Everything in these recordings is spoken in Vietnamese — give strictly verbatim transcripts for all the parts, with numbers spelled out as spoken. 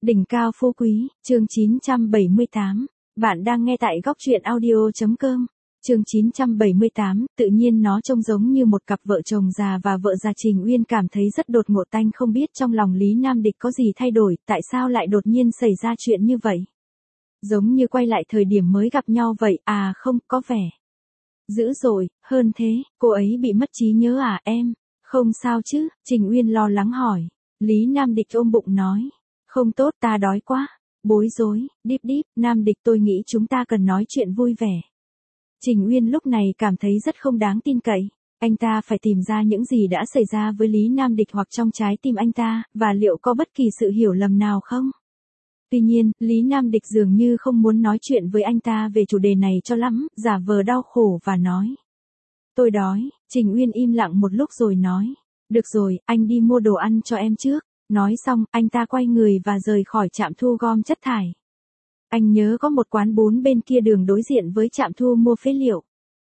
Đỉnh cao phú quý, chương chín trăm bảy mươi tám. Bạn đang nghe tại góc truyện audio chấm com. Chương chín trăm bảy mươi tám, tự nhiên nó trông giống như một cặp vợ chồng già và vợ già. Trình Uyên cảm thấy rất đột ngột, tanh không biết trong lòng Lý Nam Địch có gì thay đổi, tại sao lại đột nhiên xảy ra chuyện như vậy. Giống như quay lại thời điểm mới gặp nhau vậy, à không, có vẻ dữ dội, hơn thế, cô ấy bị mất trí nhớ à em? Không sao chứ, Trình Uyên lo lắng hỏi. Lý Nam Địch ôm bụng nói. Không tốt, ta đói quá. Bối rối, đíp đíp, Nam Địch tôi nghĩ chúng ta cần nói chuyện vui vẻ. Trình Uyên lúc này cảm thấy rất không đáng tin cậy. Anh ta phải tìm ra những gì đã xảy ra với Lý Nam Địch hoặc trong trái tim anh ta, và liệu có bất kỳ sự hiểu lầm nào không? Tuy nhiên, Lý Nam Địch dường như không muốn nói chuyện với anh ta về chủ đề này cho lắm, giả vờ đau khổ và nói. Tôi đói. Trình Uyên im lặng một lúc rồi nói. Được rồi, anh đi mua đồ ăn cho em trước. Nói xong, anh ta quay người và rời khỏi trạm thu gom chất thải. Anh nhớ có một quán bún bên kia đường đối diện với trạm thu mua phế liệu.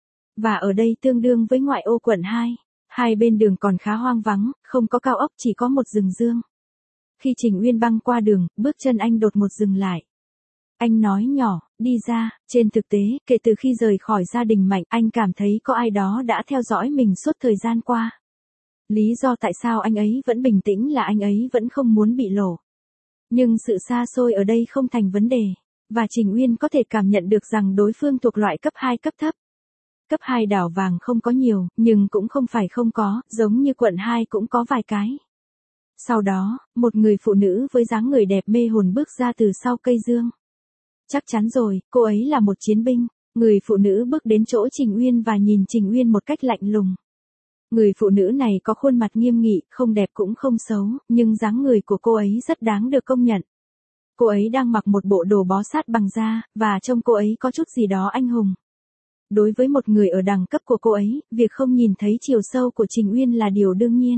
Và ở đây tương đương với ngoại ô quận hai. Hai bên đường còn khá hoang vắng, không có cao ốc, chỉ có một rừng dương. Khi Trình Uyên băng qua đường, bước chân anh đột ngột dừng lại. Anh nói nhỏ, đi ra. Trên thực tế, kể từ khi rời khỏi gia đình Mạnh, anh cảm thấy có ai đó đã theo dõi mình suốt thời gian qua. Lý do tại sao anh ấy vẫn bình tĩnh là anh ấy vẫn không muốn bị lộ. Nhưng sự xa xôi ở đây không thành vấn đề. Và Trình Uyên có thể cảm nhận được rằng đối phương thuộc loại cấp hai cấp thấp. Cấp hai đảo vàng không có nhiều, nhưng cũng không phải không có, giống như quận hai cũng có vài cái. Sau đó, một người phụ nữ với dáng người đẹp mê hồn bước ra từ sau cây dương. Chắc chắn rồi, cô ấy là một chiến binh. Người phụ nữ bước đến chỗ Trình Uyên và nhìn Trình Uyên một cách lạnh lùng. Người phụ nữ này có khuôn mặt nghiêm nghị, không đẹp cũng không xấu, nhưng dáng người của cô ấy rất đáng được công nhận. Cô ấy đang mặc một bộ đồ bó sát bằng da, và trông cô ấy có chút gì đó anh hùng. Đối với một người ở đẳng cấp của cô ấy, việc không nhìn thấy chiều sâu của Trình Uyên là điều đương nhiên.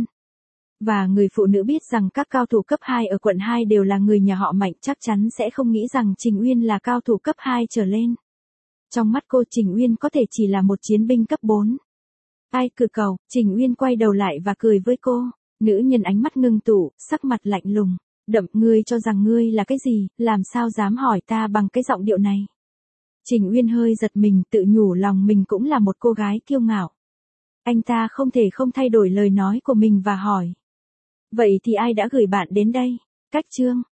Và người phụ nữ biết rằng các cao thủ cấp hai ở quận hai đều là người nhà họ Mạnh, chắc chắn sẽ không nghĩ rằng Trình Uyên là cao thủ cấp hai trở lên. Trong mắt cô, Trình Uyên có thể chỉ là một chiến binh cấp bốn. Ai cử cầu, Trình Uyên quay đầu lại và cười với cô. Nữ nhân ánh mắt ngưng tụ, sắc mặt lạnh lùng. Đậm, ngươi cho rằng ngươi là cái gì, làm sao dám hỏi ta bằng cái giọng điệu này. Trình Uyên hơi giật mình, tự nhủ lòng mình cũng là một cô gái kiêu ngạo. Anh ta không thể không thay đổi lời nói của mình và hỏi. Vậy thì ai đã gửi bạn đến đây? Cách chương.